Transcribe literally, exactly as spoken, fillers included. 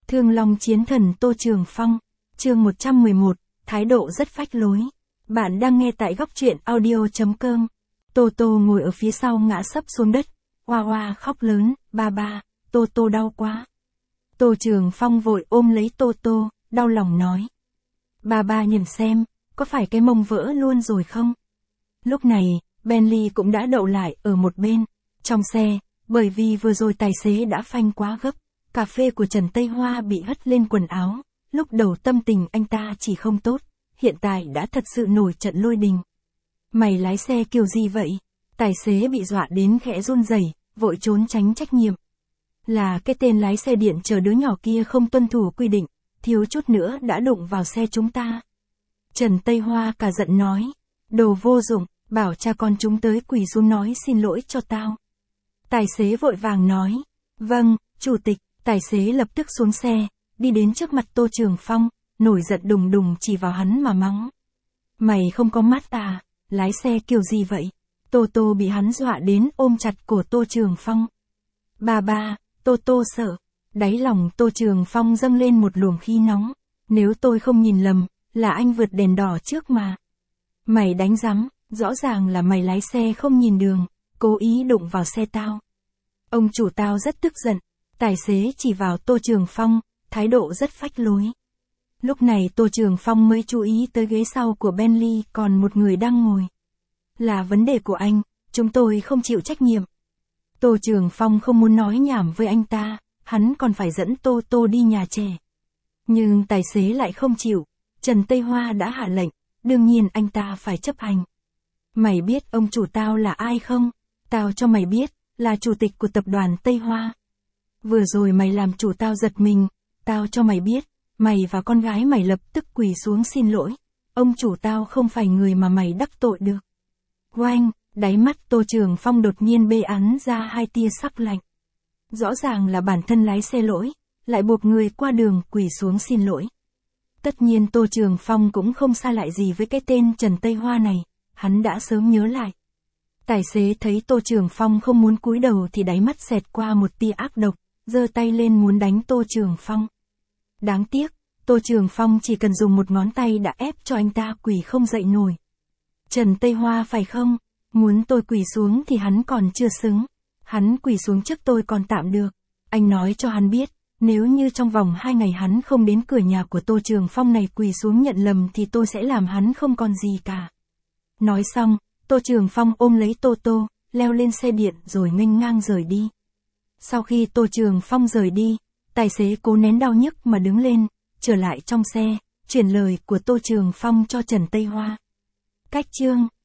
Thương Long Chiến Thần Tô Trường Phong, chương một trăm mười một, thái độ rất phách lối. Bạn đang nghe tại góc truyện audio chấm com. Tô Tô ngồi ở phía sau ngã sấp xuống đất, oa oa khóc lớn, ba ba, Tô Tô đau quá. Tô Trường Phong vội ôm lấy Tô Tô, đau lòng nói. Ba ba nhìn xem, có phải cái mông vỡ luôn rồi không? Lúc này, Bentley cũng đã đậu lại ở một bên, trong xe, bởi vì vừa rồi tài xế đã phanh quá gấp. Cà phê của Trần Tây Hoa bị hất lên quần áo, lúc đầu tâm tình anh ta chỉ không tốt, hiện tại đã thật sự nổi trận lôi đình. Mày lái xe kiểu gì vậy? Tài xế bị dọa đến khẽ run rẩy, vội trốn tránh trách nhiệm. Là cái tên lái xe điện chở đứa nhỏ kia không tuân thủ quy định, thiếu chút nữa đã đụng vào xe chúng ta. Trần Tây Hoa cả giận nói, đồ vô dụng, bảo cha con chúng tới quỳ xuống nói xin lỗi cho tao. Tài xế vội vàng nói, vâng, chủ tịch. Tài xế lập tức xuống xe, đi đến trước mặt Tô Trường Phong, nổi giận đùng đùng chỉ vào hắn mà mắng. Mày không có mắt à, lái xe kiểu gì vậy? Tô Tô bị hắn dọa đến ôm chặt cổ Tô Trường Phong. Ba ba, Tô Tô sợ. Đáy lòng Tô Trường Phong dâng lên một luồng khí nóng. Nếu tôi không nhìn lầm, là anh vượt đèn đỏ trước mà. Mày đánh rắm, rõ ràng là mày lái xe không nhìn đường, cố ý đụng vào xe tao. Ông chủ tao rất tức giận. Tài xế chỉ vào Tô Trường Phong, thái độ rất phách lối. Lúc này Tô Trường Phong mới chú ý tới ghế sau của Bentley còn một người đang ngồi. Là vấn đề của anh, chúng tôi không chịu trách nhiệm. Tô Trường Phong không muốn nói nhảm với anh ta, hắn còn phải dẫn Tô Tô đi nhà trẻ. Nhưng tài xế lại không chịu, Trần Tây Hoa đã hạ lệnh, đương nhiên anh ta phải chấp hành. Mày biết ông chủ tao là ai không? Tao cho mày biết, là chủ tịch của tập đoàn Tây Hoa. Vừa rồi mày làm chủ tao giật mình, tao cho mày biết, mày và con gái mày lập tức quỳ xuống xin lỗi. Ông chủ tao không phải người mà mày đắc tội được. Oanh, đáy mắt Tô Trường Phong đột nhiên bê án ra hai tia sắc lạnh. Rõ ràng là bản thân lái xe lỗi, lại buộc người qua đường quỳ xuống xin lỗi. Tất nhiên Tô Trường Phong cũng không xa lại gì với cái tên Trần Tây Hoa này, hắn đã sớm nhớ lại. Tài xế thấy Tô Trường Phong không muốn cúi đầu thì đáy mắt xẹt qua một tia ác độc, giơ tay lên muốn đánh Tô Trường Phong. Đáng tiếc, Tô Trường Phong chỉ cần dùng một ngón tay đã ép cho anh ta quỳ không dậy nổi. Trần Tây Hoa phải không? Muốn tôi quỳ xuống thì hắn còn chưa xứng. Hắn quỳ xuống trước tôi còn tạm được. Anh nói cho hắn biết, nếu như trong vòng hai ngày hắn không đến cửa nhà của Tô Trường Phong này quỳ xuống nhận lầm thì tôi sẽ làm hắn không còn gì cả. Nói xong, Tô Trường Phong ôm lấy Tô Tô, leo lên xe điện rồi nghênh ngang rời đi. Sau khi Tô Trường Phong rời đi, tài xế cố nén đau nhức mà đứng lên, trở lại trong xe, chuyển lời của Tô Trường Phong cho Trần Tây Hoa. Cách chương